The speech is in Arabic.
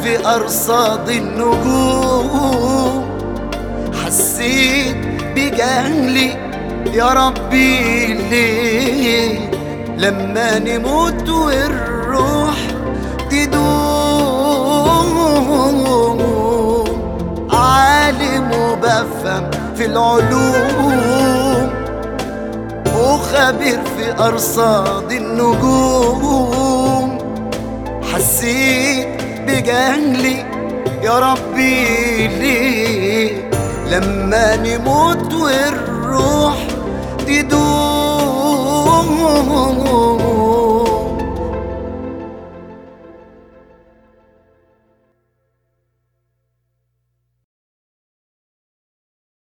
في أرصاد النجوم، حسيت بجهلي يا ربي ليه لما نموت والروح تدوم. عالم وبفهم في العلوم وخبير في أرصاد النجوم، حسيت بجهلي يا ربي ليه لما نموت والروح تدوم.